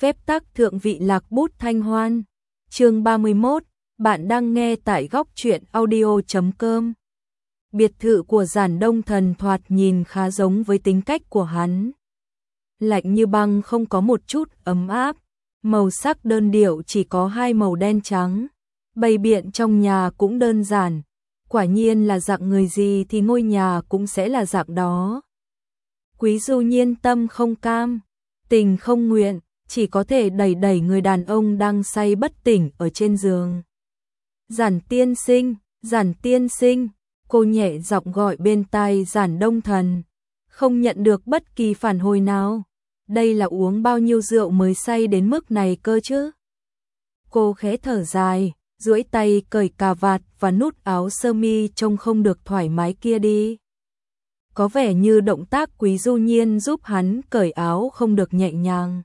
phép tắc thượng vị lạc bút thanh hoan. Chương 31, bạn đang nghe tại góc truyện audio.com. Biệt thự của Giản Đông Thần thoạt nhìn khá giống với tính cách của hắn. Lạnh như băng, không có một chút ấm áp, màu sắc đơn điệu chỉ có hai màu đen trắng. Bày biện trong nhà cũng đơn giản, quả nhiên là dạng người gì thì ngôi nhà cũng sẽ là dạng đó. Quý Du Nhiên tâm không cam, tình không nguyện, chỉ có thể đẩy đẩy người đàn ông đang say bất tỉnh ở trên giường. Giản tiên sinh, Giản tiên sinh, cô nhẹ giọng gọi bên tai Giản Đông Thần, không nhận được bất kỳ phản hồi nào. Đây là uống bao nhiêu rượu mới say đến mức này cơ chứ? Cô khẽ thở dài, duỗi tay cởi cà vạt và nút áo sơ mi trông không được thoải mái kia đi. Có vẻ như động tác Quý Du Nhiên giúp hắn cởi áo không được nhẹ nhàng,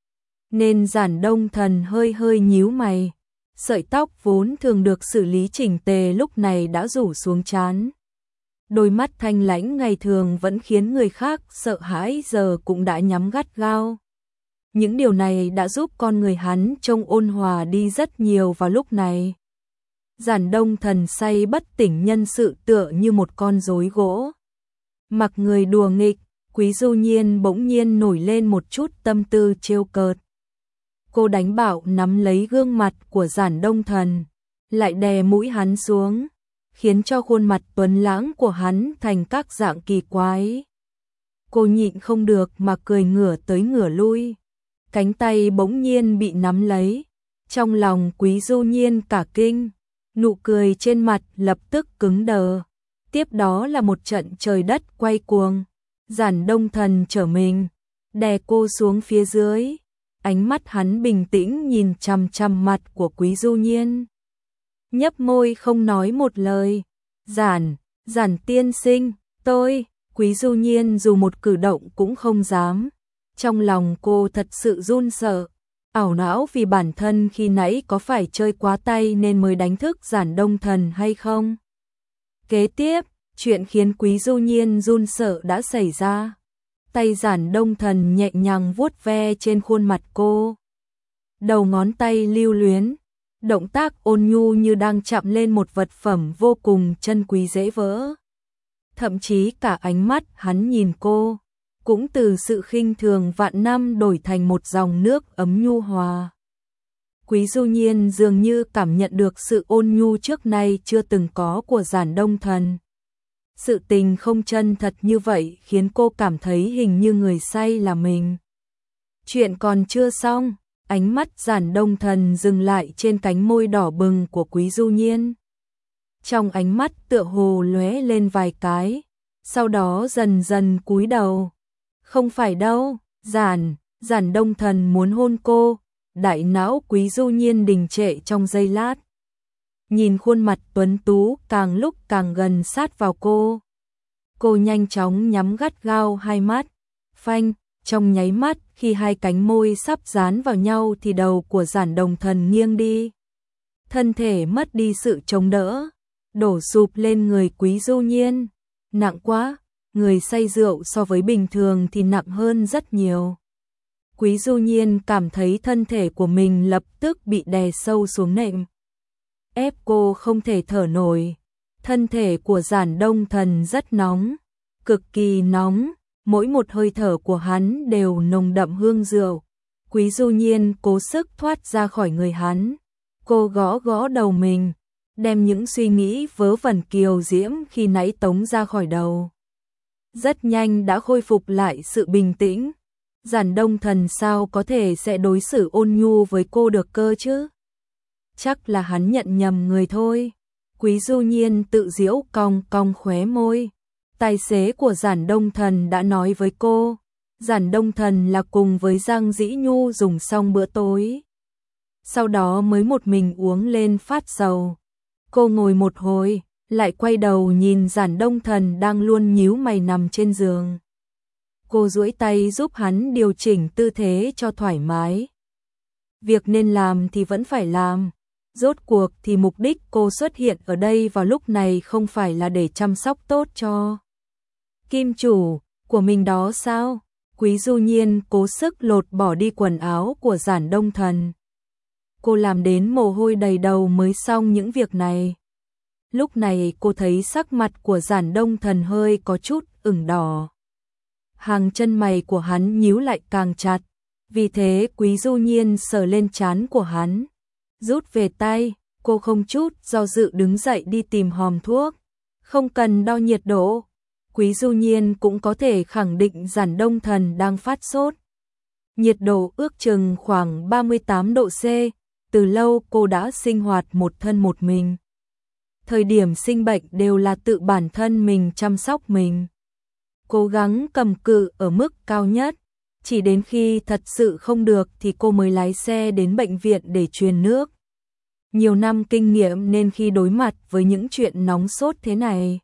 nên Giản Đông Thần hơi hơi nhíu mày. Sợi tóc vốn thường được xử lý chỉnh tề lúc này đã rủ xuống trán. Đôi mắt thanh lãnh ngày thường vẫn khiến người khác sợ hãi giờ cũng đã nhắm gắt gao. Những điều này đã giúp con người hắn trông ôn hòa đi rất nhiều vào lúc này. Giản Đông Thần say bất tỉnh nhân sự tựa như một con rối gỗ. Mặc người đùa nghịch, Quý Du Nhiên bỗng nhiên nổi lên một chút tâm tư trêu cợt. Cô đánh bạo nắm lấy gương mặt của Giản Đông Thần, lại đè mũi hắn xuống, khiến cho khuôn mặt tuấn lãng của hắn thành các dạng kỳ quái. Cô nhịn không được mà cười ngửa tới ngửa lui. Cánh tay bỗng nhiên bị nắm lấy. Trong lòng Quý Du Nhiên cả kinh, nụ cười trên mặt lập tức cứng đờ. Tiếp đó là một trận trời đất quay cuồng. Giản Đông Thần trở mình, đè cô xuống phía dưới. Ánh mắt hắn bình tĩnh nhìn chằm chằm mặt của Quý Du Nhiên, nhấp môi không nói một lời. Giản tiên sinh, tôi. Quý Du Nhiên dù một cử động cũng không dám. Trong lòng cô thật sự run sợ, ảo não vì bản thân khi nãy có phải chơi quá tay nên mới đánh thức Giản Đông Thần hay không. Kế tiếp, chuyện khiến Quý Du Nhiên run sợ đã xảy ra. Tay Giản Đông Thần nhẹ nhàng vuốt ve trên khuôn mặt cô. Đầu ngón tay lưu luyến, động tác ôn nhu như đang chạm lên một vật phẩm vô cùng chân quý dễ vỡ. Thậm chí cả ánh mắt hắn nhìn cô, cũng từ sự khinh thường vạn năm đổi thành một dòng nước ấm nhu hòa. Quý Du Nhiên dường như cảm nhận được sự ôn nhu trước nay chưa từng có của Giản Đông Thần. Sự tình không chân thật như vậy khiến cô cảm thấy hình như người say là mình. Chuyện còn chưa xong, ánh mắt Giản Đông Thần dừng lại trên cánh môi đỏ bừng của Quý Du Nhiên. Trong ánh mắt tựa hồ lóe lên vài cái, sau đó dần dần cúi đầu. Không phải đâu, Giản Đông Thần muốn hôn cô. Đại não Quý Du Nhiên đình trệ trong giây lát. Nhìn khuôn mặt tuấn tú càng lúc càng gần sát vào cô. Cô nhanh chóng nhắm gắt gao hai mắt. Phanh, trong nháy mắt khi hai cánh môi sắp dán vào nhau thì đầu của Giản Đông Thần nghiêng đi. Thân thể mất đi sự chống đỡ, đổ sụp lên người Quý Du Nhiên. Nặng quá, người say rượu so với bình thường thì nặng hơn rất nhiều. Quý Du Nhiên cảm thấy thân thể của mình lập tức bị đè sâu xuống nệm, ép cô không thể thở nổi. Thân thể của Giản Đông Thần rất nóng, cực kỳ nóng, mỗi một hơi thở của hắn đều nồng đậm hương rượu. Quý Du Nhiên cố sức thoát ra khỏi người hắn. Cô gõ gõ đầu mình, đem những suy nghĩ vớ vẩn kiều diễm khi nãy tống ra khỏi đầu. Rất nhanh đã khôi phục lại sự bình tĩnh. Giản Đông Thần sao có thể sẽ đối xử ôn nhu với cô được cơ chứ? Chắc là hắn nhận nhầm người thôi. Quý Du Nhiên tự giễu cong cong khóe môi. Tài xế của Giản Đông Thần đã nói với cô, Giản Đông Thần là cùng với Giang Dĩ Nhu dùng xong bữa tối, sau đó mới một mình uống lên phát sầu. Cô ngồi một hồi, lại quay đầu nhìn Giản Đông Thần đang luôn nhíu mày nằm trên giường. Cô duỗi tay giúp hắn điều chỉnh tư thế cho thoải mái. Việc nên làm thì vẫn phải làm. Rốt cuộc thì mục đích cô xuất hiện ở đây vào lúc này không phải là để chăm sóc tốt cho kim chủ của mình đó sao? Quý Du Nhiên cố sức lột bỏ đi quần áo của Giản Đông Thần. Cô làm đến mồ hôi đầy đầu mới xong những việc này. Lúc này cô thấy sắc mặt của Giản Đông Thần hơi có chút ửng đỏ. Hàng chân mày của hắn nhíu lại càng chặt. Vì thế Quý Du Nhiên sờ lên trán của hắn. Rút về tay, cô không chút do dự đứng dậy đi tìm hòm thuốc. Không cần đo nhiệt độ. Quý Du Nhiên cũng có thể khẳng định Giản Đông Thần đang phát sốt. Nhiệt độ ước chừng khoảng 38 độ C. Từ lâu cô đã sinh hoạt một thân một mình. Thời điểm sinh bệnh đều là tự bản thân mình chăm sóc mình. Cố gắng cầm cự ở mức cao nhất. Chỉ đến khi thật sự không được thì cô mới lái xe đến bệnh viện để truyền nước. Nhiều năm kinh nghiệm nên khi đối mặt với những chuyện nóng sốt thế này,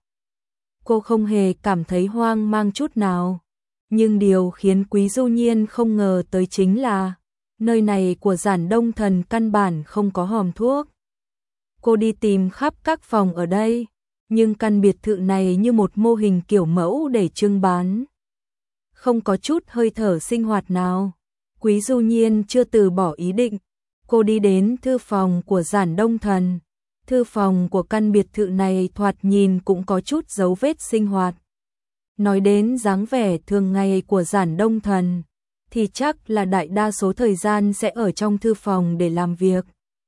cô không hề cảm thấy hoang mang chút nào. Nhưng điều khiến Quý Du Nhiên không ngờ tới chính là nơi này của Giản Đông Thần căn bản không có hòm thuốc. Cô đi tìm khắp các phòng ở đây, nhưng căn biệt thự này như một mô hình kiểu mẫu để trưng bán. Không có chút hơi thở sinh hoạt nào. Quý Du Nhiên chưa từ bỏ ý định. Cô đi đến thư phòng của Giản Đông Thần. Thư phòng của căn biệt thự này thoạt nhìn cũng có chút dấu vết sinh hoạt. Nói đến dáng vẻ thường ngày của Giản Đông Thần, thì chắc là đại đa số thời gian sẽ ở trong thư phòng để làm việc.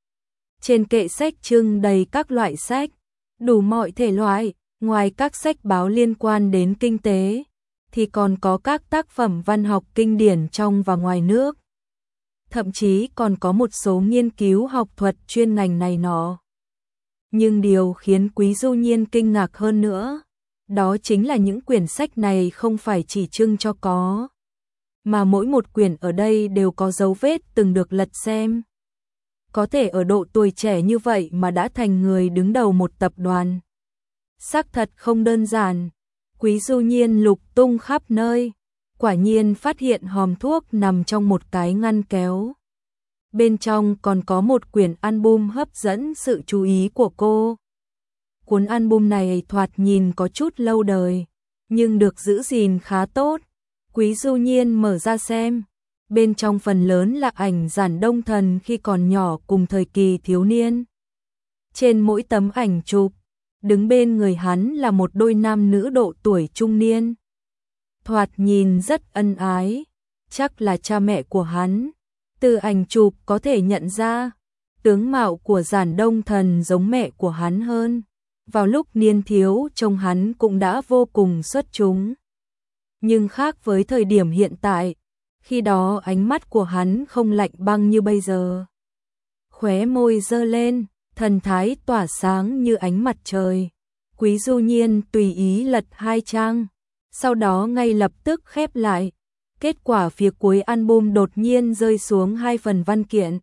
Trên kệ sách trưng đầy các loại sách, đủ mọi thể loại, ngoài các sách báo liên quan đến kinh tế, thì còn có các tác phẩm văn học kinh điển trong và ngoài nước. Thậm chí còn có một số nghiên cứu học thuật chuyên ngành này nọ. Nhưng điều khiến Quý Du Nhiên kinh ngạc hơn nữa, đó chính là những quyển sách này không phải chỉ trưng cho có, mà mỗi một quyển ở đây đều có dấu vết từng được lật xem. Có thể ở độ tuổi trẻ như vậy mà đã thành người đứng đầu một tập đoàn. Xác thật không đơn giản. Quý Du Nhiên lục tung khắp nơi, quả nhiên phát hiện hòm thuốc nằm trong một cái ngăn kéo. Bên trong còn có một quyển album hấp dẫn sự chú ý của cô. Cuốn album này thoạt nhìn có chút lâu đời, nhưng được giữ gìn khá tốt. Quý Du Nhiên mở ra xem. Bên trong phần lớn là ảnh Giản Đông Thần khi còn nhỏ cùng thời kỳ thiếu niên. Trên mỗi tấm ảnh chụp, đứng bên người hắn là một đôi nam nữ độ tuổi trung niên. Thoạt nhìn rất ân ái, chắc là cha mẹ của hắn. Từ ảnh chụp có thể nhận ra, tướng mạo của Giản Đông Thần giống mẹ của hắn hơn. Vào lúc niên thiếu trông hắn cũng đã vô cùng xuất chúng. Nhưng khác với thời điểm hiện tại, khi đó ánh mắt của hắn không lạnh băng như bây giờ. Khóe môi giơ lên, thần thái tỏa sáng như ánh mặt trời. Quý Du Nhiên tùy ý lật 2 trang, sau đó ngay lập tức khép lại. Kết quả phía cuối album đột nhiên rơi xuống 2 phần văn kiện.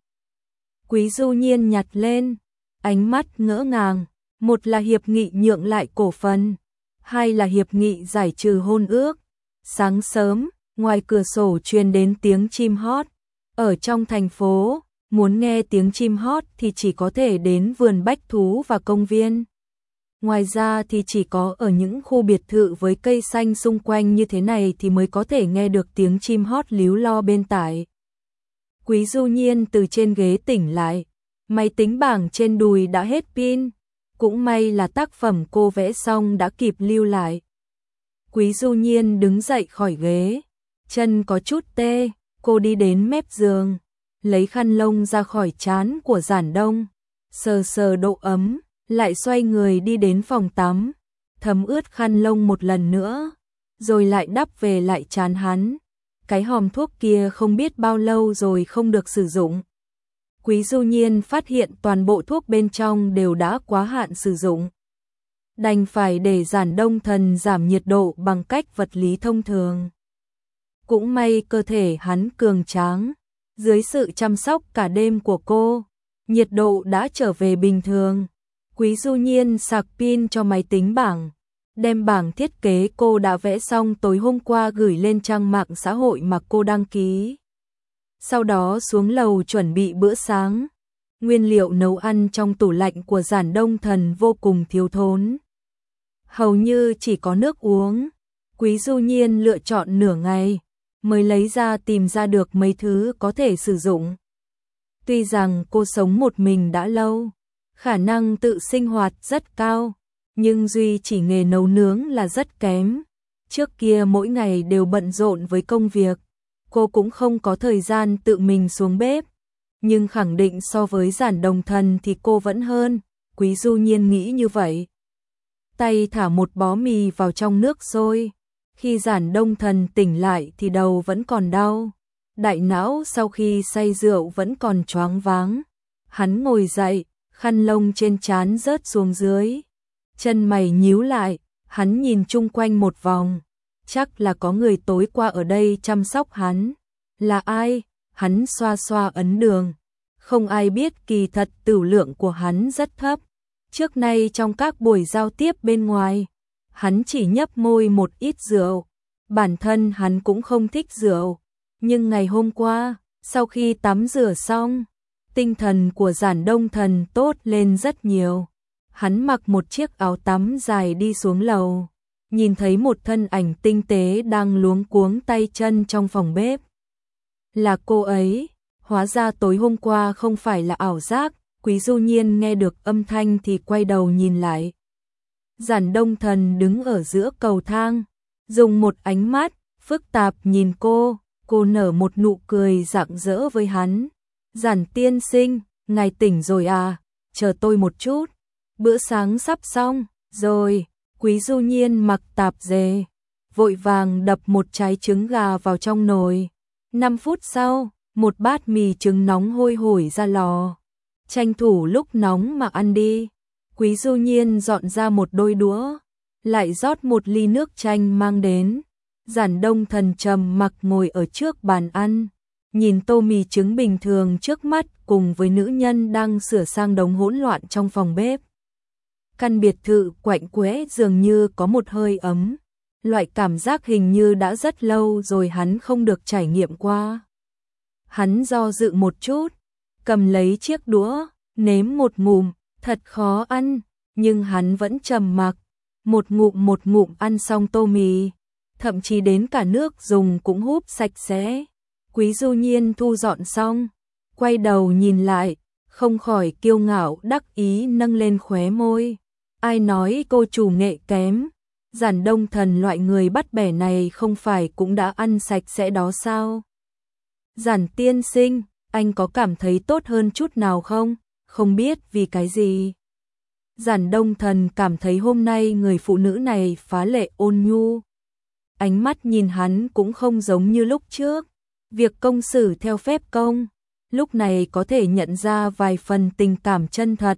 Quý Du Nhiên nhặt lên, ánh mắt ngỡ ngàng. Một là hiệp nghị nhượng lại cổ phần, hai là hiệp nghị giải trừ hôn ước. Sáng sớm, ngoài cửa sổ truyền đến tiếng chim hót. Ở trong thành phố, muốn nghe tiếng chim hót thì chỉ có thể đến vườn bách thú và công viên. Ngoài ra thì chỉ có ở những khu biệt thự với cây xanh xung quanh như thế này thì mới có thể nghe được tiếng chim hót líu lo bên tai. Quý Du Nhiên từ trên ghế tỉnh lại, máy tính bảng trên đùi đã hết pin. Cũng may là tác phẩm cô vẽ xong đã kịp lưu lại. Quý Du Nhiên đứng dậy khỏi ghế, chân có chút tê, cô đi đến mép giường, lấy khăn lông ra khỏi trán của Giản Đông, sờ sờ độ ấm, lại xoay người đi đến phòng tắm, thấm ướt khăn lông một lần nữa, rồi lại đắp về lại trán hắn. Cái hòm thuốc kia không biết bao lâu rồi không được sử dụng. Quý Du Nhiên phát hiện toàn bộ thuốc bên trong đều đã quá hạn sử dụng. Đành phải để Giản Đông Thần giảm nhiệt độ bằng cách vật lý thông thường. Cũng may cơ thể hắn cường tráng, dưới sự chăm sóc cả đêm của cô, nhiệt độ đã trở về bình thường. Quý Du Nhiên sạc pin cho máy tính bảng, đem bảng thiết kế cô đã vẽ xong tối hôm qua gửi lên trang mạng xã hội mà cô đăng ký. Sau đó xuống lầu chuẩn bị bữa sáng. Nguyên liệu nấu ăn trong tủ lạnh của Giản Đông Thần vô cùng thiếu thốn. Hầu như chỉ có nước uống. Quý Du Nhiên lựa chọn nửa ngày, mới lấy ra tìm ra được mấy thứ có thể sử dụng. Tuy rằng cô sống một mình đã lâu, khả năng tự sinh hoạt rất cao, nhưng duy chỉ nghề nấu nướng là rất kém. Trước kia mỗi ngày đều bận rộn với công việc, cô cũng không có thời gian tự mình xuống bếp. Nhưng khẳng định so với Giản Đồng Thần thì cô vẫn hơn, Quý Du Nhiên nghĩ như vậy. Tay thả một bó mì vào trong nước sôi. Khi Giản Đông Thần tỉnh lại thì đầu vẫn còn đau. Đại não sau khi say rượu vẫn còn choáng váng. Hắn ngồi dậy, khăn lông trên trán rớt xuống dưới. Chân mày nhíu lại, hắn nhìn chung quanh một vòng. Chắc là có người tối qua ở đây chăm sóc hắn. Là ai? Hắn xoa xoa ấn đường. Không ai biết kỳ thật tửu lượng của hắn rất thấp. Trước nay trong các buổi giao tiếp bên ngoài, hắn chỉ nhấp môi một ít rượu. Bản thân hắn cũng không thích rượu. Nhưng ngày hôm qua, sau khi tắm rửa xong, tinh thần của Giản Đông Thần tốt lên rất nhiều. Hắn mặc một chiếc áo tắm dài đi xuống lầu, nhìn thấy một thân ảnh tinh tế đang luống cuống tay chân trong phòng bếp. Là cô ấy, hóa ra tối hôm qua không phải là ảo giác. Quý Du Nhiên nghe được âm thanh thì quay đầu nhìn lại. Giản Đông Thần đứng ở giữa cầu thang, dùng một ánh mắt phức tạp nhìn cô nở một nụ cười rạng rỡ với hắn. Giản tiên sinh, ngài tỉnh rồi à, chờ tôi một chút, bữa sáng sắp xong rồi. Quý Du Nhiên mặc tạp dề, vội vàng đập một trái trứng gà vào trong nồi. 5 phút sau, một bát mì trứng nóng hôi hổi ra lò. Tranh thủ lúc nóng mà ăn đi. Quý Du Nhiên dọn ra một đôi đũa, lại rót một ly nước chanh mang đến. Giản Đông Thần trầm mặc ngồi ở trước bàn ăn, nhìn tô mì trứng bình thường trước mắt cùng với nữ nhân đang sửa sang đống hỗn loạn trong phòng bếp. Căn biệt thự quạnh quẽ dường như có một hơi ấm, loại cảm giác hình như đã rất lâu rồi hắn không được trải nghiệm qua. Hắn do dự một chút, cầm lấy chiếc đũa, nếm một ngụm, thật khó ăn, nhưng hắn vẫn trầm mặc, một ngụm ăn xong tô mì, thậm chí đến cả nước dùng cũng húp sạch sẽ. Quý Du Nhiên thu dọn xong, quay đầu nhìn lại, không khỏi kiêu ngạo đắc ý nâng lên khóe môi. Ai nói cô chủ nghệ kém? Giản Đông Thần loại người bắt bẻ này không phải cũng đã ăn sạch sẽ đó sao? Giản tiên sinh, anh có cảm thấy tốt hơn chút nào không? Không biết vì cái gì. Giản Đông Thần cảm thấy hôm nay người phụ nữ này phá lệ ôn nhu. Ánh mắt nhìn hắn cũng không giống như lúc trước. Việc công xử theo phép công, lúc này có thể nhận ra vài phần tình cảm chân thật.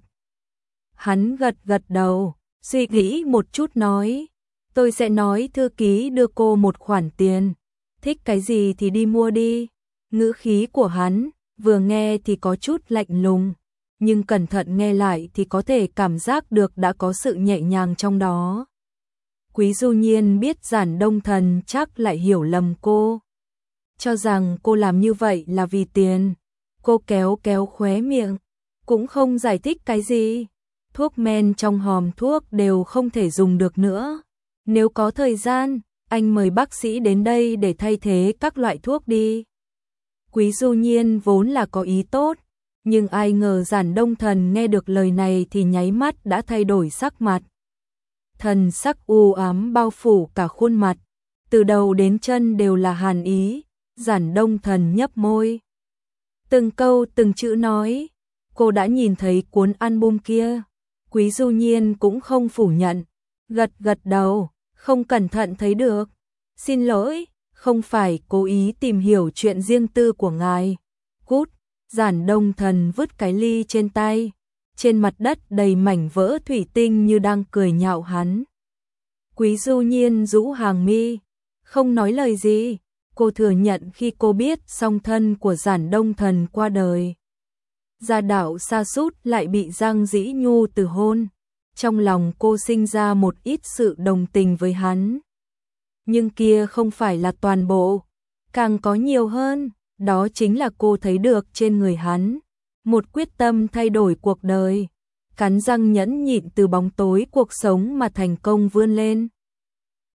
Hắn gật đầu, suy nghĩ một chút nói, tôi sẽ nói thư ký đưa cô một khoản tiền, thích cái gì thì đi mua đi. Ngữ khí của hắn, vừa nghe thì có chút lạnh lùng, nhưng cẩn thận nghe lại thì có thể cảm giác được đã có sự nhẹ nhàng trong đó. Quý Du Nhiên biết Giản Đông Thần chắc lại hiểu lầm cô, cho rằng cô làm như vậy là vì tiền. Cô kéo khóe miệng, cũng không giải thích cái gì. Thuốc men trong hòm thuốc đều không thể dùng được nữa. Nếu có thời gian, anh mời bác sĩ đến đây để thay thế các loại thuốc đi. Quý Du Nhiên vốn là có ý tốt, nhưng ai ngờ Giản Đông Thần nghe được lời này thì nháy mắt đã thay đổi sắc mặt. Thần sắc u ám bao phủ cả khuôn mặt, từ đầu đến chân đều là hàn ý. Giản Đông Thần nhấp môi, từng câu từng chữ nói, cô đã nhìn thấy cuốn album kia. Quý Du Nhiên cũng không phủ nhận, gật đầu, không cẩn thận thấy được. Xin lỗi, không phải cố ý tìm hiểu chuyện riêng tư của ngài. Cút. Giản Đông Thần vứt cái ly trên tay, trên mặt đất đầy mảnh vỡ thủy tinh như đang cười nhạo hắn. Quý Du Nhiên rũ hàng mi, không nói lời gì. Cô thừa nhận khi cô biết song thân của Giản Đông Thần qua đời, Gia Đạo sa sút lại bị Giang Dĩ Nhu từ hôn, trong lòng cô sinh ra một ít sự đồng tình với hắn. Nhưng kia không phải là toàn bộ, càng có nhiều hơn, đó chính là cô thấy được trên người hắn một quyết tâm thay đổi cuộc đời, cắn răng nhẫn nhịn từ bóng tối cuộc sống mà thành công vươn lên.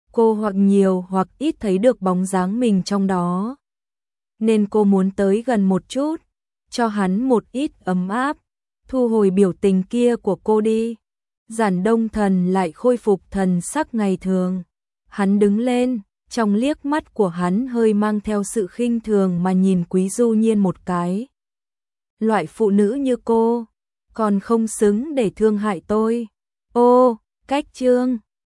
Cô hoặc nhiều hoặc ít thấy được bóng dáng mình trong đó. Nên cô muốn tới gần một chút, cho hắn một ít ấm áp, thu hồi biểu tình kia của cô đi. Giản Đông Thần lại khôi phục thần sắc ngày thường. Hắn đứng lên, trong liếc mắt của hắn hơi mang theo sự khinh thường mà nhìn Quý Du Nhiên một cái. Loại phụ nữ như cô, còn không xứng để thương hại tôi. Ô, cách chương